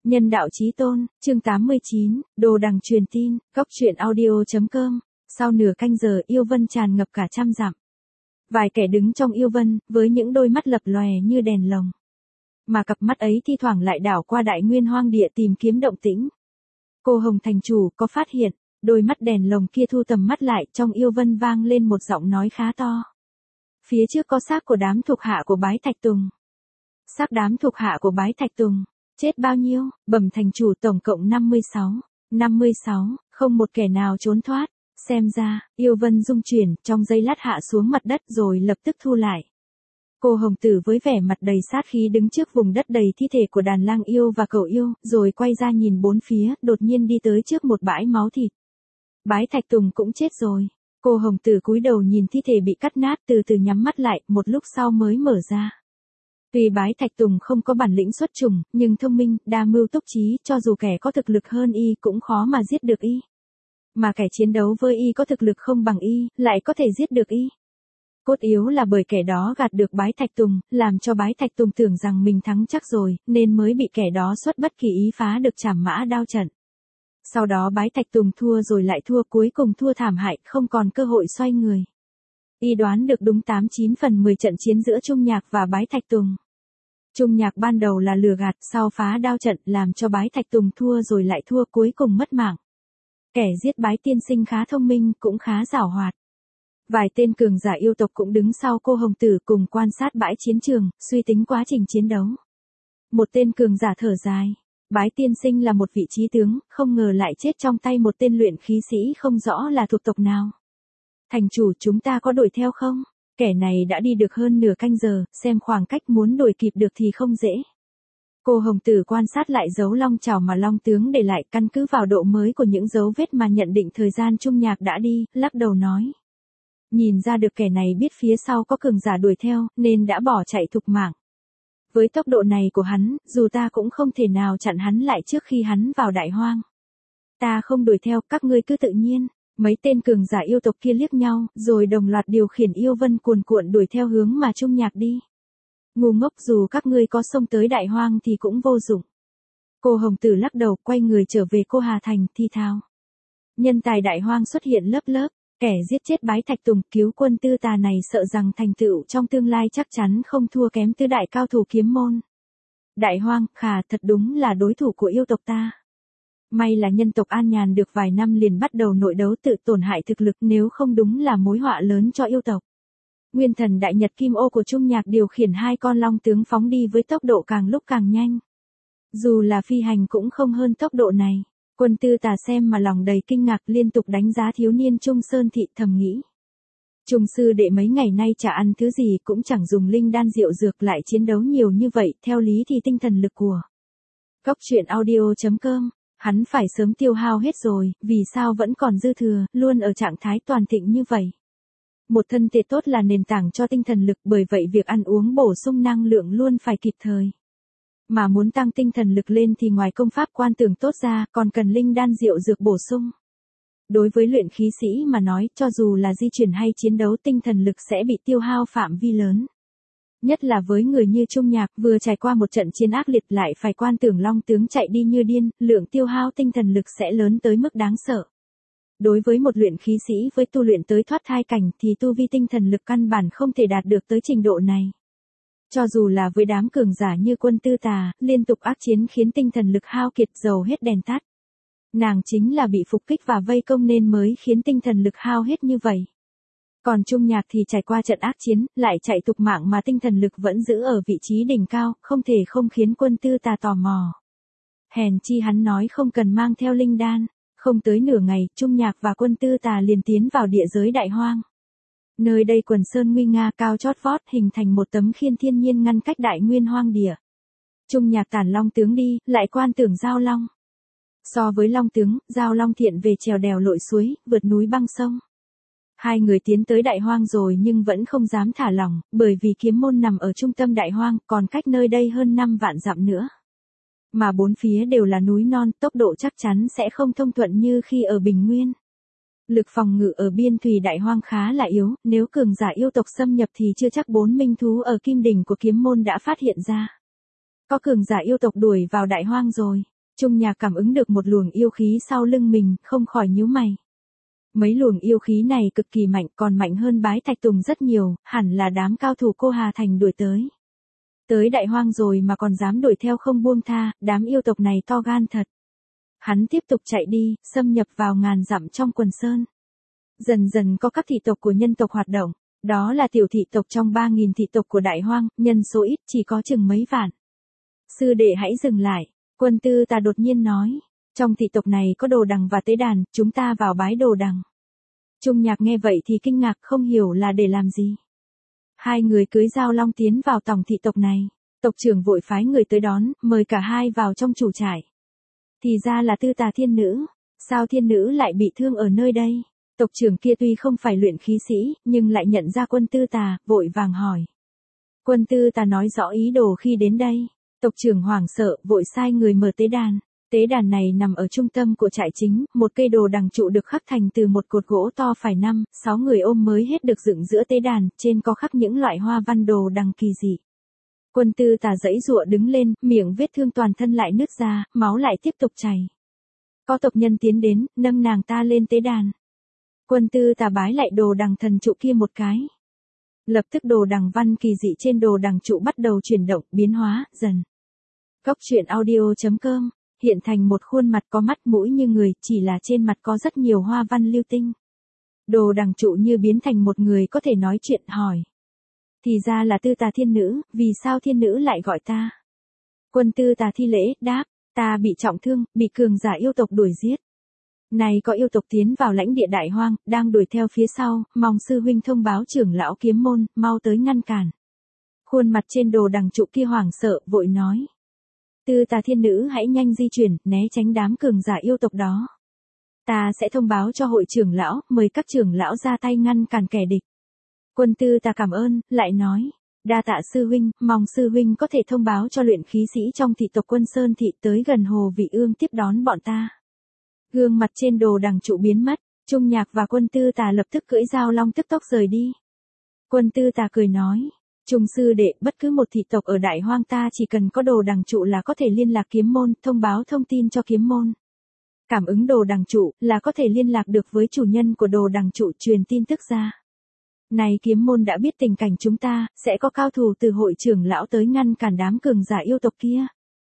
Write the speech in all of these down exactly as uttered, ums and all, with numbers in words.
Nhân đạo chí tôn, chương tám mươi chín, Đồ Đằng truyền tin, Cốc truyện audio chấm com. Sau nửa canh giờ yêu vân tràn ngập cả trăm dặm. Vài kẻ đứng trong yêu vân, với những đôi mắt lập lòe như đèn lồng. Mà cặp mắt ấy thi thoảng lại đảo qua đại nguyên hoang địa tìm kiếm động tĩnh. Cô Hồng thành chủ có phát hiện, đôi mắt đèn lồng kia thu tầm mắt lại, trong yêu vân vang lên một giọng nói khá to. Phía trước có xác của đám thuộc hạ của Bái Thạch Tùng. Xác đám thuộc hạ của Bái Thạch Tùng. Chết bao nhiêu? Bẩm thành chủ, tổng cộng năm mươi sáu. năm mươi sáu, không một kẻ nào trốn thoát. Xem ra, yêu vân rung chuyển, trong giây lát hạ xuống mặt đất rồi lập tức thu lại. Cô Hồng Tử với vẻ mặt đầy sát khí đứng trước vùng đất đầy thi thể của đàn lang yêu và cẩu yêu, rồi quay ra nhìn bốn phía, đột nhiên đi tới trước một bãi máu thịt. Bái Thạch Tùng cũng chết rồi. Cô Hồng Tử cúi đầu nhìn thi thể bị cắt nát, từ từ nhắm mắt lại, một lúc sau mới mở ra. Tuy Bái Thạch Tùng không có bản lĩnh xuất trùng, nhưng thông minh, đa mưu túc trí, cho dù kẻ có thực lực hơn y cũng khó mà giết được y. Mà kẻ chiến đấu với y có thực lực không bằng y, lại có thể giết được y. Cốt yếu là bởi kẻ đó gạt được Bái Thạch Tùng, làm cho Bái Thạch Tùng tưởng rằng mình thắng chắc rồi, nên mới bị kẻ đó xuất bất kỳ ý phá được trảm mã đao trận. Sau đó Bái Thạch Tùng thua rồi lại thua, cuối cùng thua thảm hại, không còn cơ hội xoay người. Y đoán được đúng tám chín phần mười trận chiến giữa Trung Nhạc và Bái Thạch Tùng. Trung Nhạc ban đầu là lừa gạt, sau phá đao trận làm cho Bái Thạch Tùng thua rồi lại thua, cuối cùng mất mạng. Kẻ giết Bái tiên sinh khá thông minh, cũng khá giảo hoạt. Vài tên cường giả yêu tộc cũng đứng sau cô Hồng Tử cùng quan sát bãi chiến trường, suy tính quá trình chiến đấu. Một tên cường giả thở dài. Bái tiên sinh là một vị trí tướng, không ngờ lại chết trong tay một tên luyện khí sĩ không rõ là thuộc tộc nào. Thành chủ, chúng ta có đuổi theo không? Kẻ này đã đi được hơn nửa canh giờ, xem khoảng cách muốn đuổi kịp được thì không dễ. Cô Hồng Tử quan sát lại dấu long chảo mà long tướng để lại, căn cứ vào độ mới của những dấu vết mà nhận định thời gian Trung Nhạc đã đi, lắc đầu nói. Nhìn ra được kẻ này biết phía sau có cường giả đuổi theo, nên đã bỏ chạy thục mạng. Với tốc độ này của hắn, dù ta cũng không thể nào chặn hắn lại trước khi hắn vào đại hoang. Ta không đuổi theo, các ngươi cứ tự nhiên. Mấy tên cường giả yêu tộc kia liếc nhau, rồi đồng loạt điều khiển yêu vân cuồn cuộn đuổi theo hướng mà Trung Nhạc đi. Ngu ngốc, dù các ngươi có xông tới đại hoang thì cũng vô dụng. Cô Hồng Tử lắc đầu, quay người trở về cô Hà Thành, thi thao. Nhân tài đại hoang xuất hiện lớp lớp, kẻ giết chết Bái Thạch Tùng, cứu quân Tư Tà này sợ rằng thành tựu trong tương lai chắc chắn không thua kém tứ đại cao thủ kiếm môn. Đại hoang, khà, thật đúng là đối thủ của yêu tộc ta. May là nhân tộc an nhàn được vài năm liền bắt đầu nội đấu tự tổn hại thực lực, nếu không đúng là mối họa lớn cho yêu tộc. Nguyên thần đại nhật kim ô của Trung Nhạc điều khiển hai con long tướng phóng đi với tốc độ càng lúc càng nhanh. Dù là phi hành cũng không hơn tốc độ này. Quân Tư Tà xem mà lòng đầy kinh ngạc, liên tục đánh giá thiếu niên Trung Sơn Thị, thầm nghĩ. Trung sư đệ mấy ngày nay chả ăn thứ gì, cũng chẳng dùng linh đan rượu dược, lại chiến đấu nhiều như vậy, theo lý thì tinh thần lực của Cốc truyện audio chấm com, hắn phải sớm tiêu hao hết rồi, vì sao vẫn còn dư thừa, luôn ở trạng thái toàn thịnh như vậy. Một thân thể tốt là nền tảng cho tinh thần lực, bởi vậy việc ăn uống bổ sung năng lượng luôn phải kịp thời. Mà muốn tăng tinh thần lực lên thì ngoài công pháp quan tưởng tốt ra, còn cần linh đan rượu dược bổ sung. Đối với luyện khí sĩ mà nói, cho dù là di chuyển hay chiến đấu, tinh thần lực sẽ bị tiêu hao phạm vi lớn. Nhất là với người như Trung Nhạc, vừa trải qua một trận chiến ác liệt lại phải quan tưởng long tướng chạy đi như điên, lượng tiêu hao tinh thần lực sẽ lớn tới mức đáng sợ. Đối với một luyện khí sĩ với tu luyện tới thoát thai cảnh thì tu vi tinh thần lực căn bản không thể đạt được tới trình độ này. Cho dù là với đám cường giả như quân Tư Tà, liên tục ác chiến khiến tinh thần lực hao kiệt, dầu hết đèn tắt. Nàng chính là bị phục kích và vây công nên mới khiến tinh thần lực hao hết như vậy. Còn Trung Nhạc thì trải qua trận ác chiến, lại chạy thục mạng mà tinh thần lực vẫn giữ ở vị trí đỉnh cao, không thể không khiến quân Tư Tà tò mò. Hèn chi hắn nói không cần mang theo linh đan, không tới nửa ngày, Trung Nhạc và quân Tư Tà liền tiến vào địa giới đại hoang. Nơi đây quần sơn nguy nga cao chót vót, hình thành một tấm khiên thiên nhiên ngăn cách đại nguyên hoang địa. Trung Nhạc tản long tướng đi, lại quan tưởng giao long. So với long tướng, giao long thiện về trèo đèo lội suối, vượt núi băng sông. Hai người tiến tới đại hoang rồi nhưng vẫn không dám thả lỏng, bởi vì kiếm môn nằm ở trung tâm đại hoang, còn cách nơi đây hơn năm vạn dặm nữa. Mà bốn phía đều là núi non, tốc độ chắc chắn sẽ không thông thuận như khi ở Bình Nguyên. Lực phòng ngự ở biên thùy đại hoang khá là yếu, nếu cường giả yêu tộc xâm nhập thì chưa chắc bốn minh thú ở kim đỉnh của kiếm môn đã phát hiện ra. Có cường giả yêu tộc đuổi vào đại hoang rồi. Trung Nhạc cảm ứng được một luồng yêu khí sau lưng mình, không khỏi nhíu mày. Mấy luồng yêu khí này cực kỳ mạnh, còn mạnh hơn Bái Thạch Tùng rất nhiều, hẳn là đám cao thủ cô Hà Thành đuổi tới. Tới Đại Hoang rồi mà còn dám đuổi theo không buông tha, đám yêu tộc này to gan thật. Hắn tiếp tục chạy đi, xâm nhập vào ngàn dặm trong quần sơn. Dần dần có các thị tộc của nhân tộc hoạt động, đó là tiểu thị tộc trong ba nghìn thị tộc của Đại Hoang, nhân số ít chỉ có chừng mấy vạn. Sư đệ hãy dừng lại, Quân Tư Tà đột nhiên nói, trong thị tộc này có đồ đằng và tế đàn, chúng ta vào bái đồ đằng. Trung Nhạc nghe vậy thì kinh ngạc không hiểu là để làm gì. Hai người cưỡi Dao Long tiến vào tổng thị tộc này, tộc trưởng vội phái người tới đón, mời cả hai vào trong chủ trại. Thì ra là Tư Tà thiên nữ, sao thiên nữ lại bị thương ở nơi đây? Tộc trưởng kia tuy không phải luyện khí sĩ, nhưng lại nhận ra Quân Tư Tà, vội vàng hỏi. Quân Tư Tà nói rõ ý đồ khi đến đây. Tộc trưởng hoảng sợ, vội sai người mở tế đàn. Tế đàn này nằm ở trung tâm của trại chính, một cây đồ đằng trụ được khắc thành từ một cột gỗ to phải năm, sáu người ôm mới hết được dựng giữa tế đàn, trên có khắc những loại hoa văn đồ đằng kỳ dị. Quân Tư Tà giãy giụa đứng lên, miệng vết thương toàn thân lại nứt ra, máu lại tiếp tục chảy. Có tộc nhân tiến đến, nâng nàng ta lên tế đàn. Quân Tư Tà bái lại đồ đằng thần trụ kia một cái. Lập tức đồ đằng văn kỳ dị trên đồ đằng trụ bắt đầu chuyển động, biến hóa, dần. Cốc truyện audio chấm com hiện thành một khuôn mặt có mắt mũi như người, chỉ là trên mặt có rất nhiều hoa văn lưu tinh. Đồ đằng trụ như biến thành một người có thể nói chuyện, hỏi. Thì ra là Tư Tà thiên nữ, vì sao thiên nữ lại gọi ta? Quân Tư Tà thi lễ, đáp, ta bị trọng thương, bị cường giả yêu tộc đuổi giết. Này có yêu tộc tiến vào lãnh địa Đại Hoang, đang đuổi theo phía sau, mong sư huynh thông báo trưởng lão Kiếm Môn, mau tới ngăn cản. Khuôn mặt trên đồ đằng trụ kia hoảng sợ, vội nói. Tư Tà thiên nữ hãy nhanh di chuyển, né tránh đám cường giả yêu tộc đó. Ta sẽ thông báo cho hội trưởng lão, mời các trưởng lão ra tay ngăn cản kẻ địch. Quân Tư Tà cảm ơn, lại nói. Đa tạ sư huynh, mong sư huynh có thể thông báo cho luyện khí sĩ trong thị tộc Quân Sơn thị tới gần Hồ Vị Ương tiếp đón bọn ta. Gương mặt trên đồ đằng trụ biến mất, Trung Nhạc và Quân Tư Tà lập tức cưỡi Dao Long tức tốc rời đi. Quân Tư Tà cười nói, Trung sư đệ, bất cứ một thị tộc ở Đại Hoang ta chỉ cần có đồ đằng trụ là có thể liên lạc Kiếm Môn, thông báo thông tin cho Kiếm Môn. Cảm ứng đồ đằng trụ là có thể liên lạc được với chủ nhân của đồ đằng trụ, truyền tin tức ra. Này Kiếm Môn đã biết tình cảnh chúng ta, sẽ có cao thủ từ hội trưởng lão tới ngăn cản đám cường giả yêu tộc kia.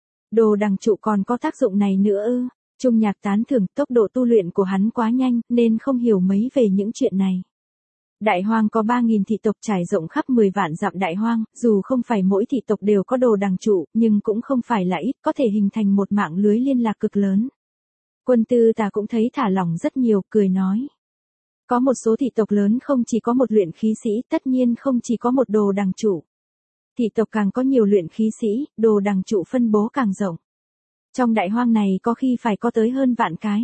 Đồ đằng trụ còn có tác dụng này nữa ư? Trung Nhạc tán thưởng, tốc độ tu luyện của hắn quá nhanh, nên không hiểu mấy về những chuyện này. Đại Hoang có ba nghìn thị tộc trải rộng khắp mười vạn dặm Đại Hoang, dù không phải mỗi thị tộc đều có đồ đằng trụ, nhưng cũng không phải là ít, có thể hình thành một mạng lưới liên lạc cực lớn. Quân Tư Tà cũng thấy thả lỏng rất nhiều, cười nói. Có một số thị tộc lớn không chỉ có một luyện khí sĩ, tất nhiên không chỉ có một đồ đằng trụ. Thị tộc càng có nhiều luyện khí sĩ, đồ đằng trụ phân bố càng rộng. Trong Đại Hoang này có khi phải có tới hơn vạn cái.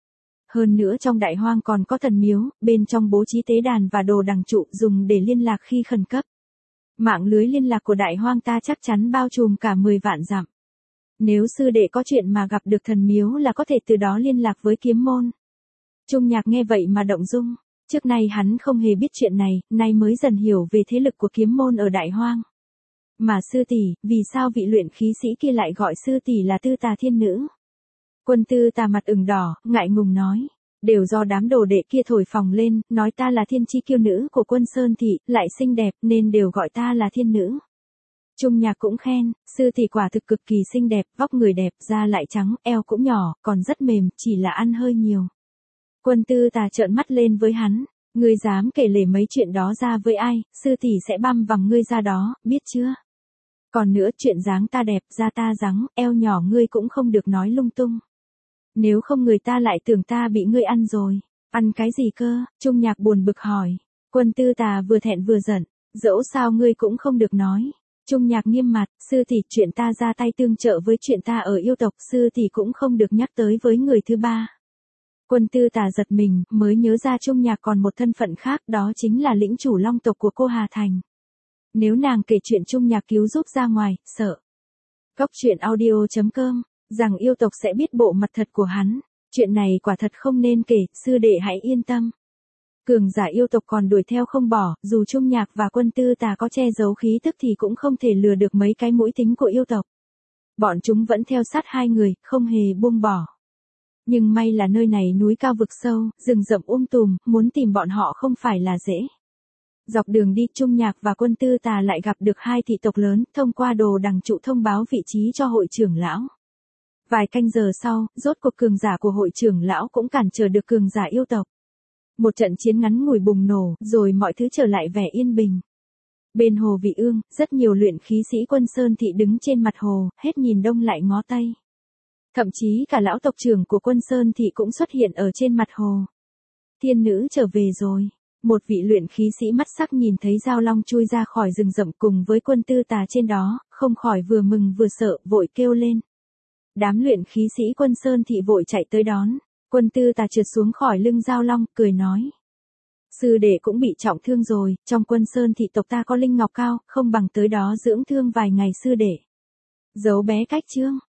Hơn nữa trong Đại Hoang còn có thần miếu, bên trong bố trí tế đàn và đồ đằng trụ dùng để liên lạc khi khẩn cấp. Mạng lưới liên lạc của Đại Hoang ta chắc chắn bao trùm cả mười vạn dặm. Nếu sư đệ có chuyện mà gặp được thần miếu là có thể từ đó liên lạc với Kiếm Môn. Trung Nhạc nghe vậy mà động dung, trước nay hắn không hề biết chuyện này, nay mới dần hiểu về thế lực của Kiếm Môn ở Đại Hoang. Mà sư tỷ, vì sao vị luyện khí sĩ kia lại gọi sư tỷ là Tư Tà thiên nữ? Quân Tư Tà mặt ửng đỏ, ngại ngùng nói, đều do đám đồ đệ kia thổi phồng lên, nói ta là thiên chi kiêu nữ của Quân Sơn thị, lại xinh đẹp nên đều gọi ta là thiên nữ. Trung Nhạc cũng khen, sư tỷ quả thực cực kỳ xinh đẹp, vóc người đẹp, da lại trắng, eo cũng nhỏ, còn rất mềm, chỉ là ăn hơi nhiều. Quân Tư Tà trợn mắt lên với hắn, ngươi dám kể lể mấy chuyện đó ra với ai, sư tỷ sẽ băm vằm ngươi ra đó, biết chưa? Còn nữa, chuyện dáng ta đẹp, da ta rắn, eo nhỏ ngươi cũng không được nói lung tung. Nếu không người ta lại tưởng ta bị ngươi ăn rồi. Ăn cái gì cơ? Trung Nhạc buồn bực hỏi. Quân Tư Tà vừa thẹn vừa giận, dẫu sao ngươi cũng không được nói. Trung Nhạc nghiêm mặt, sư tỷ, chuyện ta ra tay tương trợ với chuyện ta ở yêu tộc, sư tỷ cũng không được nhắc tới với người thứ ba. Quân Tư Tà giật mình, mới nhớ ra Trung Nhạc còn một thân phận khác, đó chính là lĩnh chủ long tộc của cô Hà Thành. Nếu nàng kể chuyện Trung Nhạc cứu giúp ra ngoài, sợ. Cốc truyện audio chấm com, rằng yêu tộc sẽ biết bộ mặt thật của hắn. Chuyện này quả thật không nên kể, sư đệ hãy yên tâm. Cường giả yêu tộc còn đuổi theo không bỏ, dù Trung Nhạc và Quân Tư Tà có che giấu khí tức thì cũng không thể lừa được mấy cái mũi tính của yêu tộc. Bọn chúng vẫn theo sát hai người, không hề buông bỏ. Nhưng may là nơi này núi cao vực sâu, rừng rậm um tùm, muốn tìm bọn họ không phải là dễ. Dọc đường đi, Trung Nhạc và Quân Tư Tà lại gặp được hai thị tộc lớn, thông qua đồ đằng trụ thông báo vị trí cho hội trưởng lão. Vài canh giờ sau, rốt cuộc cường giả của hội trưởng lão cũng cản trở được cường giả yêu tộc. Một trận chiến ngắn ngủi bùng nổ, rồi mọi thứ trở lại vẻ yên bình. Bên hồ Vị Ương, rất nhiều luyện khí sĩ Quân Sơn Thị đứng trên mặt hồ, hết nhìn đông lại ngó tây. Thậm chí cả lão tộc trưởng của Quân Sơn Thị cũng xuất hiện ở trên mặt hồ. Thiên nữ trở về rồi. Một vị luyện khí sĩ mắt sắc nhìn thấy Giao Long chui ra khỏi rừng rậm cùng với Quân Tư Tà trên đó, không khỏi vừa mừng vừa sợ, vội kêu lên. Đám luyện khí sĩ Quân Sơn Thị vội chạy tới đón. Quân Tư Tà trượt xuống khỏi lưng Giao Long, cười nói. Sư đệ cũng bị trọng thương rồi, trong Quân Sơn Thị tộc ta có linh ngọc cao, không bằng tới đó dưỡng thương vài ngày sư đệ. Giấu bé cách chương.